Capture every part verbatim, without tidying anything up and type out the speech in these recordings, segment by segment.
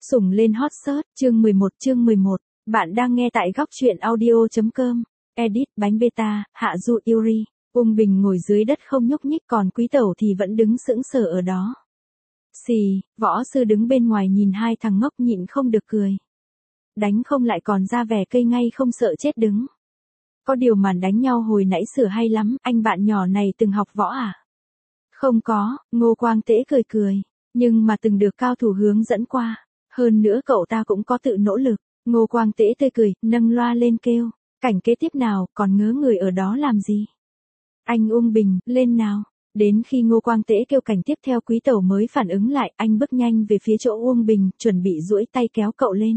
Sủng lên hot search, chương mười một chương mười một, bạn đang nghe tại góc truyện audio.com, edit, bánh beta, hạ du Yuri, Uông Bình ngồi dưới đất không nhúc nhích còn Quý Tẩu thì vẫn đứng sững sờ ở đó. Xì, võ sư đứng bên ngoài nhìn hai thằng ngốc nhịn không được cười. Đánh không lại còn ra vẻ cây ngay không sợ chết đứng. Có điều màn đánh nhau hồi nãy sửa hay lắm, anh bạn nhỏ này từng học võ à? Không có, Ngô Quang Tễ cười cười, nhưng mà từng được cao thủ hướng dẫn qua. Hơn nữa cậu ta cũng có tự nỗ lực. Ngô Quang Tễ tươi cười, nâng loa lên kêu. Cảnh kế tiếp nào, còn ngớ người ở đó làm gì? Anh Uông Bình, lên nào. Đến khi Ngô Quang Tễ kêu cảnh tiếp theo Quý Tẩu mới phản ứng lại, anh bước nhanh về phía chỗ Uông Bình, chuẩn bị duỗi tay kéo cậu lên.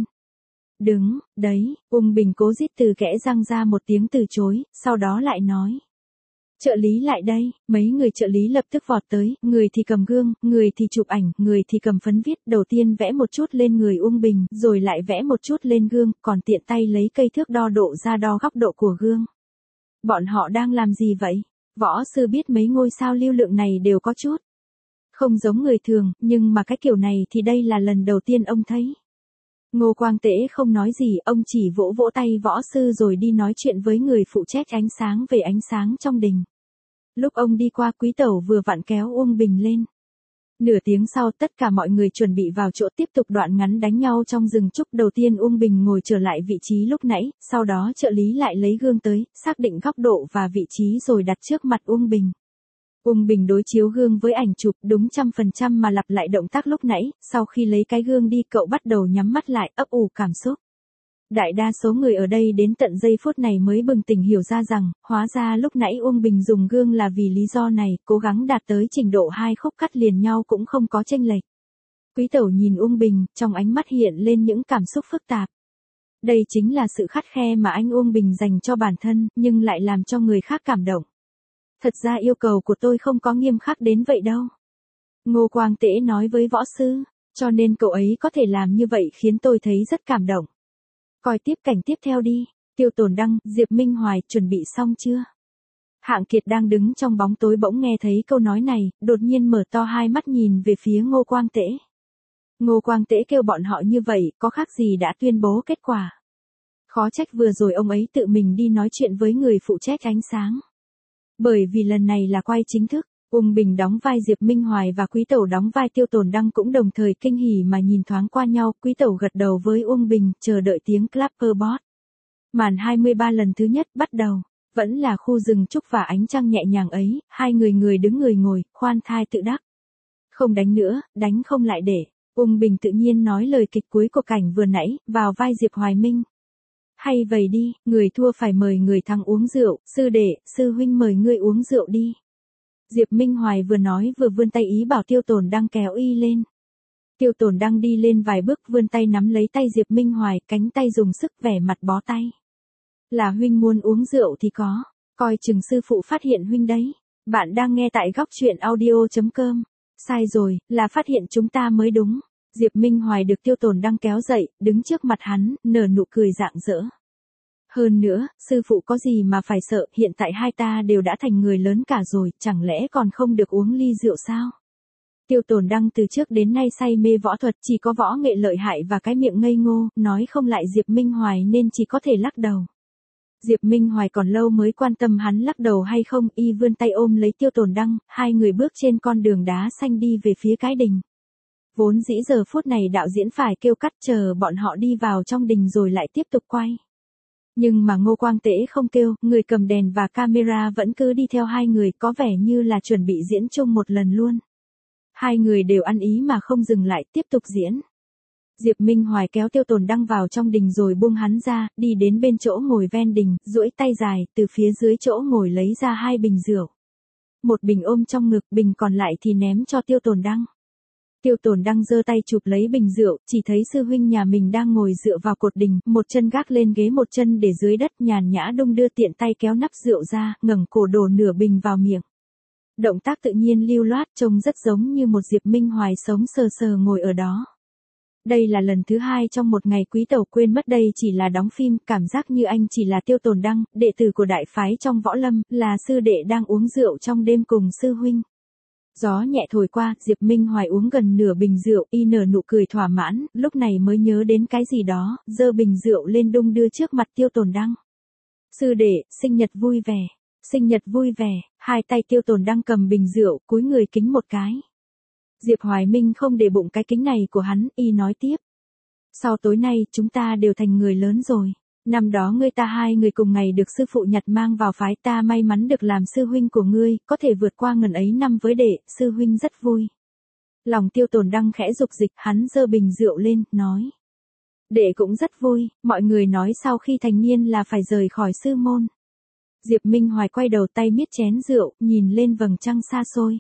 Đứng, đấy, Uông Bình cố rít từ kẽ răng ra một tiếng từ chối, sau đó lại nói. Trợ lý lại đây, mấy người trợ lý lập tức vọt tới, người thì cầm gương, người thì chụp ảnh, người thì cầm phấn viết, đầu tiên vẽ một chút lên người Uông Bình, rồi lại vẽ một chút lên gương, còn tiện tay lấy cây thước đo độ ra đo góc độ của gương. Bọn họ đang làm gì vậy? Võ sư biết mấy ngôi sao lưu lượng này đều có chút không giống người thường, nhưng mà cái kiểu này thì đây là lần đầu tiên ông thấy. Ngô Quang Tễ không nói gì, ông chỉ vỗ vỗ tay võ sư rồi đi nói chuyện với người phụ trách ánh sáng về ánh sáng trong đình. Lúc ông đi qua Quý Tẩu vừa vặn kéo Uông Bình lên. Nửa tiếng sau tất cả mọi người chuẩn bị vào chỗ tiếp tục đoạn ngắn đánh nhau trong rừng trúc. Đầu tiên Uông Bình ngồi trở lại vị trí lúc nãy, sau đó trợ lý lại lấy gương tới, xác định góc độ và vị trí rồi đặt trước mặt Uông Bình. Uông Bình đối chiếu gương với ảnh chụp đúng trăm phần trăm mà lặp lại động tác lúc nãy, sau khi lấy cái gương đi cậu bắt đầu nhắm mắt lại ấp ủ cảm xúc. Đại đa số người ở đây đến tận giây phút này mới bừng tỉnh hiểu ra rằng, hóa ra lúc nãy Uông Bình dùng gương là vì lý do này, cố gắng đạt tới trình độ hai khúc cắt liền nhau cũng không có chênh lệch. Quý Tẩu nhìn Uông Bình, trong ánh mắt hiện lên những cảm xúc phức tạp. Đây chính là sự khắt khe mà anh Uông Bình dành cho bản thân, nhưng lại làm cho người khác cảm động. Thật ra yêu cầu của tôi không có nghiêm khắc đến vậy đâu. Ngô Quang Tễ nói với võ sư, cho nên cậu ấy có thể làm như vậy khiến tôi thấy rất cảm động. Coi tiếp cảnh tiếp theo đi, Tiêu Tồn Đăng, Diệp Minh Hoài, chuẩn bị xong chưa? Hạng Kiệt đang đứng trong bóng tối bỗng nghe thấy câu nói này, đột nhiên mở to hai mắt nhìn về phía Ngô Quang Tễ. Ngô Quang Tễ kêu bọn họ như vậy, có khác gì đã tuyên bố kết quả. Khó trách vừa rồi ông ấy tự mình đi nói chuyện với người phụ trách ánh sáng. Bởi vì lần này là quay chính thức, Uông Bình đóng vai Diệp Minh Hoài và Quý Tẩu đóng vai Tiêu Tồn Đăng cũng đồng thời kinh hỉ mà nhìn thoáng qua nhau, Quý Tẩu gật đầu với Uông Bình, chờ đợi tiếng clapperbot. Màn hai mươi ba lần thứ nhất bắt đầu, vẫn là khu rừng trúc và ánh trăng nhẹ nhàng ấy, hai người người đứng người ngồi, khoan thai tự đắc. Không đánh nữa, đánh không lại để, Uông Bình tự nhiên nói lời kịch cuối của cảnh vừa nãy, vào vai Diệp Hoài Minh. Hay vậy đi, người thua phải mời người thắng uống rượu, sư đệ, sư huynh mời ngươi uống rượu đi. Diệp Minh Hoài vừa nói vừa vươn tay ý bảo Tiêu Tồn Đăng kéo y lên. Tiêu Tồn Đăng đi lên vài bước vươn tay nắm lấy tay Diệp Minh Hoài, cánh tay dùng sức vẻ mặt bó tay. Là huynh muốn uống rượu thì có, coi chừng sư phụ phát hiện huynh đấy. Bạn đang nghe tại góc truyện audio.com. Sai rồi, là phát hiện chúng ta mới đúng. Diệp Minh Hoài được Tiêu Tồn Đăng kéo dậy, đứng trước mặt hắn, nở nụ cười rạng rỡ. Hơn nữa, sư phụ có gì mà phải sợ, hiện tại hai ta đều đã thành người lớn cả rồi, chẳng lẽ còn không được uống ly rượu sao? Tiêu Tồn Đăng từ trước đến nay say mê võ thuật, chỉ có võ nghệ lợi hại và cái miệng ngây ngô, nói không lại Diệp Minh Hoài nên chỉ có thể lắc đầu. Diệp Minh Hoài còn lâu mới quan tâm hắn lắc đầu hay không, y vươn tay ôm lấy Tiêu Tồn Đăng, hai người bước trên con đường đá xanh đi về phía cái đình. Vốn dĩ giờ phút này đạo diễn phải kêu cắt chờ bọn họ đi vào trong đình rồi lại tiếp tục quay. Nhưng mà Ngô Quang Tễ không kêu, người cầm đèn và camera vẫn cứ đi theo hai người, có vẻ như là chuẩn bị diễn chung một lần luôn. Hai người đều ăn ý mà không dừng lại, tiếp tục diễn. Diệp Minh Hoài kéo Tiêu Tồn Đăng vào trong đình rồi buông hắn ra, đi đến bên chỗ ngồi ven đình, duỗi tay dài, từ phía dưới chỗ ngồi lấy ra hai bình rượu. Một bình ôm trong ngực, bình còn lại thì ném cho Tiêu Tồn Đăng. Tiêu Tồn Đăng giơ tay chụp lấy bình rượu, chỉ thấy sư huynh nhà mình đang ngồi dựa vào cột đình, một chân gác lên ghế một chân để dưới đất, nhàn nhã đung đưa tiện tay kéo nắp rượu ra, ngẩng cổ đổ nửa bình vào miệng. Động tác tự nhiên lưu loát, trông rất giống như một Diệp Minh Hoài sống sờ sờ ngồi ở đó. Đây là lần thứ hai trong một ngày Quý Tẩu quên mất đây chỉ là đóng phim, cảm giác như anh chỉ là Tiêu Tồn Đăng, đệ tử của đại phái trong võ lâm, là sư đệ đang uống rượu trong đêm cùng sư huynh. Gió nhẹ thổi qua, Diệp Minh Hoài uống gần nửa bình rượu, y nở nụ cười thỏa mãn, lúc này mới nhớ đến cái gì đó, giơ bình rượu lên đung đưa trước mặt Tiêu Tồn Đăng. Sư đệ, sinh nhật vui vẻ, sinh nhật vui vẻ, hai tay Tiêu Tồn Đăng cầm bình rượu, cúi người kính một cái. Diệp Hoài Minh không để bụng cái kính này của hắn, y nói tiếp. Sau tối nay, chúng ta đều thành người lớn rồi. Năm đó ngươi ta hai người cùng ngày được sư phụ nhặt mang vào phái, ta may mắn được làm sư huynh của ngươi, có thể vượt qua ngần ấy năm với đệ, sư huynh rất vui. Lòng Tiêu Tồn Đăng khẽ dục dịch, hắn giơ bình rượu lên, nói. Đệ cũng rất vui, mọi người nói sau khi thành niên là phải rời khỏi sư môn. Diệp Minh Hoài quay đầu tay miết chén rượu, nhìn lên vầng trăng xa xôi.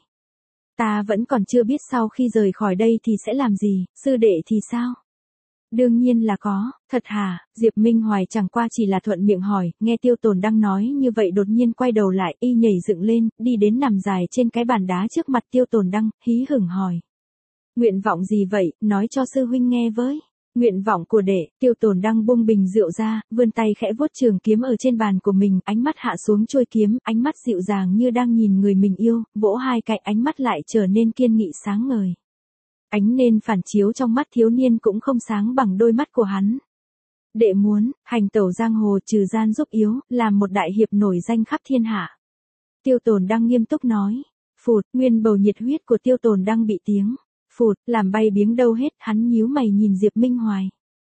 Ta vẫn còn chưa biết sau khi rời khỏi đây thì sẽ làm gì, sư đệ thì sao? Đương nhiên là có, thật hả? Diệp Minh Hoài chẳng qua chỉ là thuận miệng hỏi, nghe Tiêu Tồn Đăng nói như vậy đột nhiên quay đầu lại, y nhảy dựng lên, đi đến nằm dài trên cái bàn đá trước mặt Tiêu Tồn Đăng, hí hửng hỏi. Nguyện vọng gì vậy, nói cho sư huynh nghe với. Nguyện vọng của đệ, Tiêu Tồn Đăng buông bình rượu ra, vươn tay khẽ vuốt trường kiếm ở trên bàn của mình, ánh mắt hạ xuống chuôi kiếm, ánh mắt dịu dàng như đang nhìn người mình yêu, vỗ hai cái ánh mắt lại trở nên kiên nghị sáng ngời. Ánh nên phản chiếu trong mắt thiếu niên cũng không sáng bằng đôi mắt của hắn. Đệ muốn, hành tẩu giang hồ trừ gian giúp yếu, làm một đại hiệp nổi danh khắp thiên hạ. Tiêu Tồn Đăng nghiêm túc nói. Phụt, nguyên bầu nhiệt huyết của Tiêu Tồn Đăng bị tiếng. Phụt, làm bay biếng đâu hết, hắn nhíu mày nhìn Diệp Minh Hoài.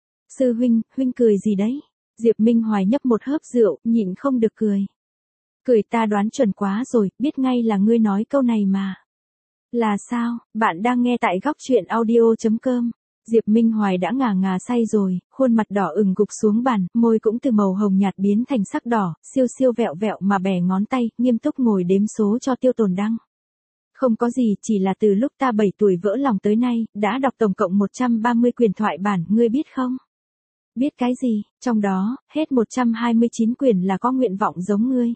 Sư huynh, huynh cười gì đấy? Diệp Minh Hoài nhấp một hớp rượu, nhịn không được cười. Cười ta đoán chuẩn quá rồi, biết ngay là ngươi nói câu này mà. Là sao, bạn đang nghe tại góc truyện audio chấm com. Diệp Minh Hoài đã ngà ngà say rồi, khuôn mặt đỏ ửng gục xuống bàn, môi cũng từ màu hồng nhạt biến thành sắc đỏ, siêu siêu vẹo vẹo mà bẻ ngón tay, nghiêm túc ngồi đếm số cho Tiêu Tồn Đăng. Không có gì, chỉ là từ lúc ta bảy tuổi vỡ lòng tới nay, đã đọc tổng cộng một trăm ba mươi quyển thoại bản, ngươi biết không? Biết cái gì, trong đó, hết một trăm hai mươi chín quyển là có nguyện vọng giống ngươi.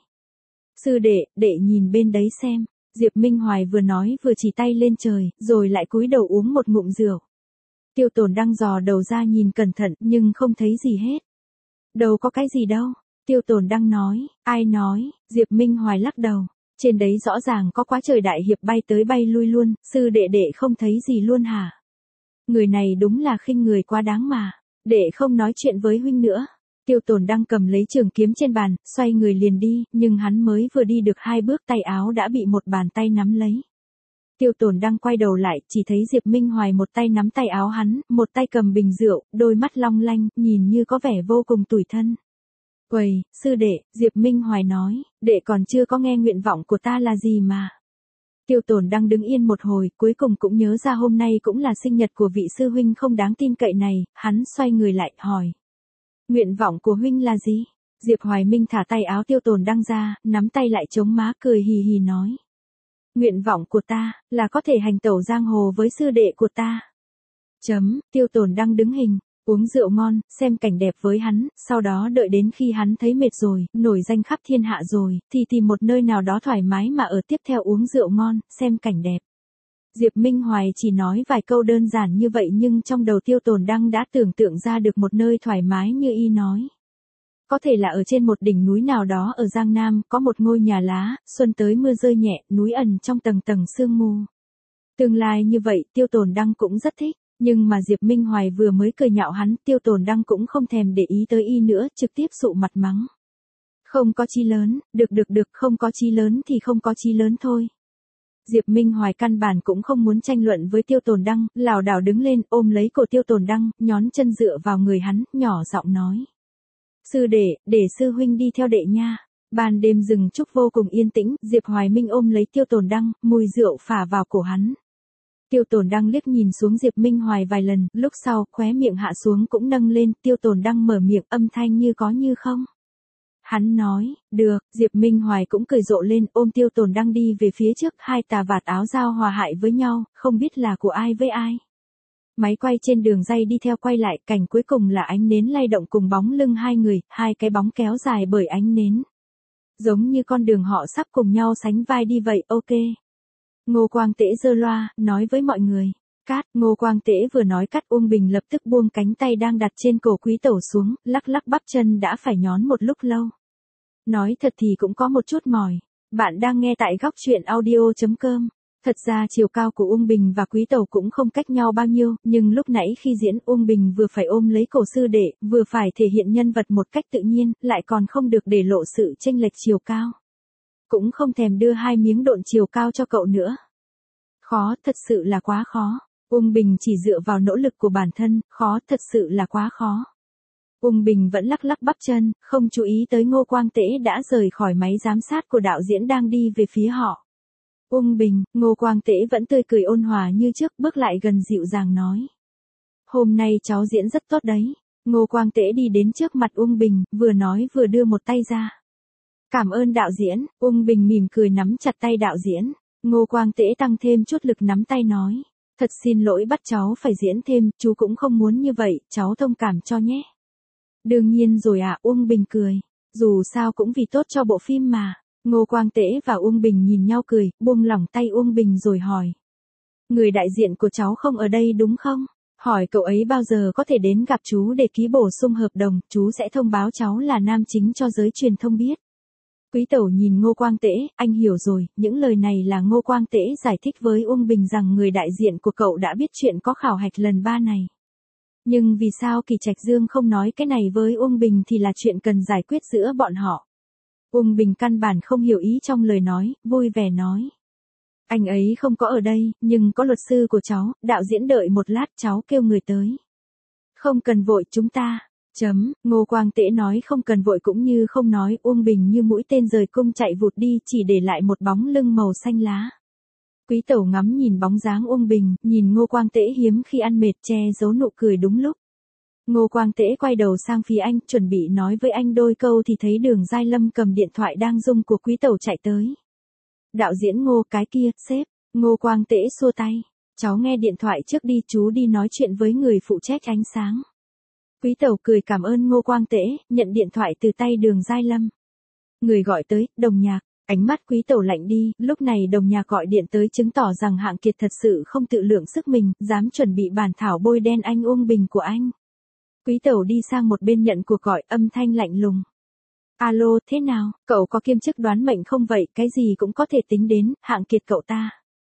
Sư đệ, đệ nhìn bên đấy xem. Diệp Minh Hoài vừa nói vừa chỉ tay lên trời, rồi lại cúi đầu uống một ngụm rượu. Tiêu Tồn Đăng dò đầu ra nhìn cẩn thận, nhưng không thấy gì hết. Đâu có cái gì đâu. Tiêu Tồn Đăng nói, ai nói, Diệp Minh Hoài lắc đầu. Trên đấy rõ ràng có quá trời đại hiệp bay tới bay lui luôn, sư đệ đệ không thấy gì luôn hả? Người này đúng là khinh người quá đáng mà. Đệ không nói chuyện với huynh nữa. Tiêu Tồn Đăng cầm lấy trường kiếm trên bàn, xoay người liền đi, nhưng hắn mới vừa đi được hai bước tay áo đã bị một bàn tay nắm lấy. Tiêu Tồn Đăng quay đầu lại, chỉ thấy Diệp Minh Hoài một tay nắm tay áo hắn, một tay cầm bình rượu, đôi mắt long lanh, nhìn như có vẻ vô cùng tủi thân. Quầy, sư đệ, Diệp Minh Hoài nói, đệ còn chưa có nghe nguyện vọng của ta là gì mà. Tiêu Tồn Đăng đứng yên một hồi, cuối cùng cũng nhớ ra hôm nay cũng là sinh nhật của vị sư huynh không đáng tin cậy này, hắn xoay người lại, hỏi. Nguyện vọng của huynh là gì? Diệp Hoài Minh thả tay áo Tiêu Tồn Đăng ra, nắm tay lại chống má cười hì hì nói. Nguyện vọng của ta, là có thể hành tẩu giang hồ với sư đệ của ta. Chấm, Tiêu Tồn Đăng đứng hình, uống rượu ngon, xem cảnh đẹp với hắn, sau đó đợi đến khi hắn thấy mệt rồi, nổi danh khắp thiên hạ rồi, thì tìm một nơi nào đó thoải mái mà ở tiếp theo uống rượu ngon, xem cảnh đẹp. Diệp Minh Hoài chỉ nói vài câu đơn giản như vậy nhưng trong đầu Tiêu Tồn Đăng đã tưởng tượng ra được một nơi thoải mái như y nói. Có thể là ở trên một đỉnh núi nào đó ở Giang Nam, có một ngôi nhà lá, xuân tới mưa rơi nhẹ, núi ẩn trong tầng tầng sương mù. Tương lai như vậy, Tiêu Tồn Đăng cũng rất thích, nhưng mà Diệp Minh Hoài vừa mới cười nhạo hắn, Tiêu Tồn Đăng cũng không thèm để ý tới y nữa, trực tiếp sụ mặt mắng. Không có chí lớn, được được được, không có chí lớn thì không có chí lớn thôi. Diệp Minh Hoài căn bản cũng không muốn tranh luận với Tiêu Tồn Đăng, lảo đảo đứng lên, ôm lấy cổ Tiêu Tồn Đăng, nhón chân dựa vào người hắn, nhỏ giọng nói. Sư đệ, để sư huynh đi theo đệ nha. Ban đêm rừng trúc vô cùng yên tĩnh, Diệp Hoài Minh ôm lấy Tiêu Tồn Đăng, mùi rượu phả vào cổ hắn. Tiêu Tồn Đăng liếc nhìn xuống Diệp Minh Hoài vài lần, lúc sau, khóe miệng hạ xuống cũng nâng lên, Tiêu Tồn Đăng mở miệng âm thanh như có như không. Hắn nói, được, Diệp Minh Hoài cũng cười rộ lên, ôm Tiêu Tồn Đăng đi về phía trước, hai tà vạt áo giao hòa hại với nhau, không biết là của ai với ai. Máy quay trên đường dây đi theo quay lại, cảnh cuối cùng là ánh nến lay động cùng bóng lưng hai người, hai cái bóng kéo dài bởi ánh nến. Giống như con đường họ sắp cùng nhau sánh vai đi vậy, ok. Ngô Quang Tễ giơ loa, nói với mọi người. Cát, Ngô Quang Tễ vừa nói cắt Uông Bình lập tức buông cánh tay đang đặt trên cổ Quý Tẩu xuống, lắc lắc bắp chân đã phải nhón một lúc lâu. Nói thật thì cũng có một chút mỏi. Bạn đang nghe tại góc truyện audio chấm com. Thật ra chiều cao của Uông Bình và Quý Tẩu cũng không cách nhau bao nhiêu, nhưng lúc nãy khi diễn Uông Bình vừa phải ôm lấy cổ sư đệ, vừa phải thể hiện nhân vật một cách tự nhiên, lại còn không được để lộ sự chênh lệch chiều cao. Cũng không thèm đưa hai miếng độn chiều cao cho cậu nữa. Khó, thật sự là quá khó. Uông Bình chỉ dựa vào nỗ lực của bản thân, khó, thật sự là quá khó. Uông Bình vẫn lắc lắc bắp chân, không chú ý tới Ngô Quang Tễ đã rời khỏi máy giám sát của đạo diễn đang đi về phía họ. Uông Bình, Ngô Quang Tễ vẫn tươi cười ôn hòa như trước, bước lại gần dịu dàng nói. Hôm nay cháu diễn rất tốt đấy. Ngô Quang Tễ đi đến trước mặt Uông Bình, vừa nói vừa đưa một tay ra. Cảm ơn đạo diễn. Uông Bình mỉm cười nắm chặt tay đạo diễn. Ngô Quang Tễ tăng thêm chút lực nắm tay nói. Thật xin lỗi bắt cháu phải diễn thêm, chú cũng không muốn như vậy, cháu thông cảm cho nhé. Đương nhiên rồi ạ, à, Uông Bình cười. Dù sao cũng vì tốt cho bộ phim mà. Ngô Quang Tễ và Uông Bình nhìn nhau cười, buông lỏng tay Uông Bình rồi hỏi. Người đại diện của cháu không ở đây đúng không? Hỏi cậu ấy bao giờ có thể đến gặp chú để ký bổ sung hợp đồng, chú sẽ thông báo cháu là nam chính cho giới truyền thông biết. Quý Tẩu nhìn Ngô Quang Tễ, anh hiểu rồi, những lời này là Ngô Quang Tễ giải thích với Uông Bình rằng người đại diện của cậu đã biết chuyện có khảo hạch lần ba này. Nhưng vì sao Kỳ Trạch Dương không nói cái này với Uông Bình thì là chuyện cần giải quyết giữa bọn họ. Uông Bình căn bản không hiểu ý trong lời nói, vui vẻ nói. Anh ấy không có ở đây, nhưng có luật sư của cháu, đạo diễn đợi một lát cháu kêu người tới. Không cần vội chúng ta. Chấm, Ngô Quang Tễ nói không cần vội cũng như không nói, Uông Bình như mũi tên rời cung chạy vụt đi, chỉ để lại một bóng lưng màu xanh lá. Quý Tẩu ngắm nhìn bóng dáng Uông Bình, nhìn Ngô Quang Tễ hiếm khi ăn mệt che giấu nụ cười đúng lúc. Ngô Quang Tễ quay đầu sang phía anh, chuẩn bị nói với anh đôi câu thì thấy Đường Giai Lâm cầm điện thoại đang rung của Quý Tẩu chạy tới. Đạo diễn Ngô cái kia, sếp. Ngô Quang Tễ xua tay. Cháu nghe điện thoại trước đi, chú đi nói chuyện với người phụ trách ánh sáng. Quý Tẩu cười cảm ơn Ngô Quang Tễ, nhận điện thoại từ tay Đường Giai Lâm. Người gọi tới, Đồng Nhạc. Ánh mắt Quý Tẩu lạnh đi, lúc này Đồng Nhạc gọi điện tới chứng tỏ rằng Hạng Kiệt thật sự không tự lượng sức mình, dám chuẩn bị bản thảo bôi đen anh Uông Bình của anh. Quý Tẩu đi sang một bên nhận cuộc gọi, âm thanh lạnh lùng. Alo, thế nào, cậu có kiêm chức đoán mệnh không vậy, cái gì cũng có thể tính đến, Hạng Kiệt cậu ta.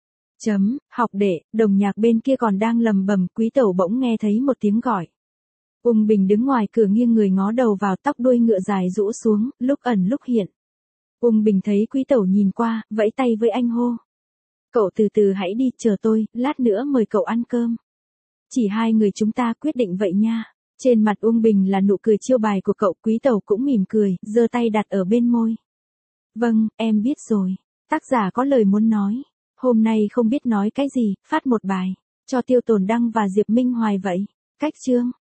Chấm, học đệ, Đồng Nhạc bên kia còn đang lầm bầm, Quý Tẩu bỗng nghe thấy một tiếng gọi. Uông Bình đứng ngoài cửa nghiêng người ngó đầu vào, tóc đuôi ngựa dài rũ xuống, lúc ẩn lúc hiện. Uông Bình thấy Quý Tẩu nhìn qua, vẫy tay với anh hô. Cậu từ từ hãy đi, chờ tôi, lát nữa mời cậu ăn cơm. Chỉ hai người chúng ta quyết định vậy nha. Trên mặt Uông Bình là nụ cười chiêu bài của cậu, Quý Tẩu cũng mỉm cười, giơ tay đặt ở bên môi. Vâng, em biết rồi. Tác giả có lời muốn nói. Hôm nay không biết nói cái gì, phát một bài. Cho Tiêu Tồn Đăng và Diệp Minh Hoài vậy. Cách chương.